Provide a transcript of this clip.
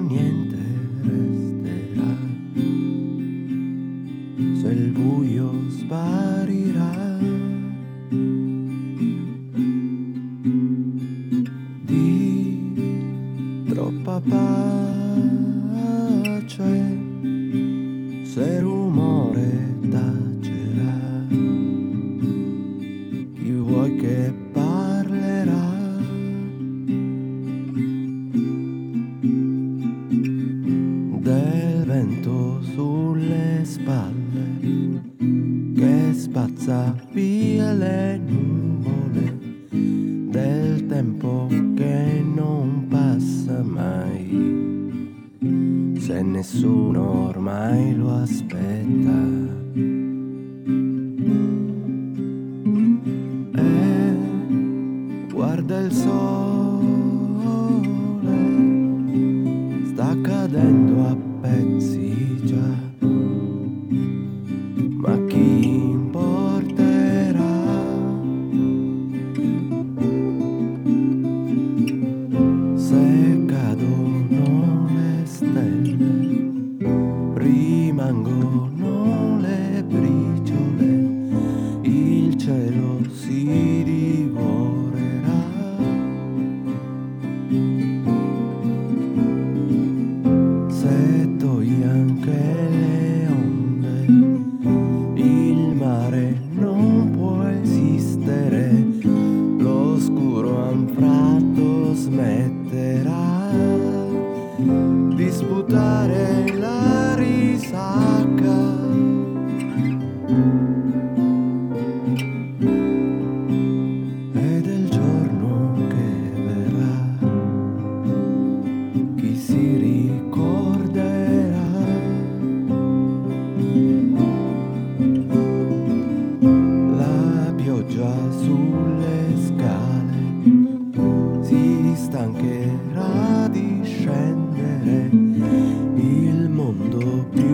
niente resterà, se il buio sparirà. Di troppa pace, se rumore tacerà, chi vuoi che parlerà? Del vento sulle spalle che spazza via le nuvole, del tempo che non passa mai, se nessuno ormai lo aspetta. E guarda il sole, sta cadendo a pezzi già, ma chi importerà? Se cadono le stelle, rimangono le briciole, il cielo si divorerà. Se togli anche le onde, il mare non può esistere, l'oscuro anfratto smetterà di sputare la risacca. E del giorno che verrà, chi si ricorderà? La pioggia sulle scale si stancherà di scendere, il mondo più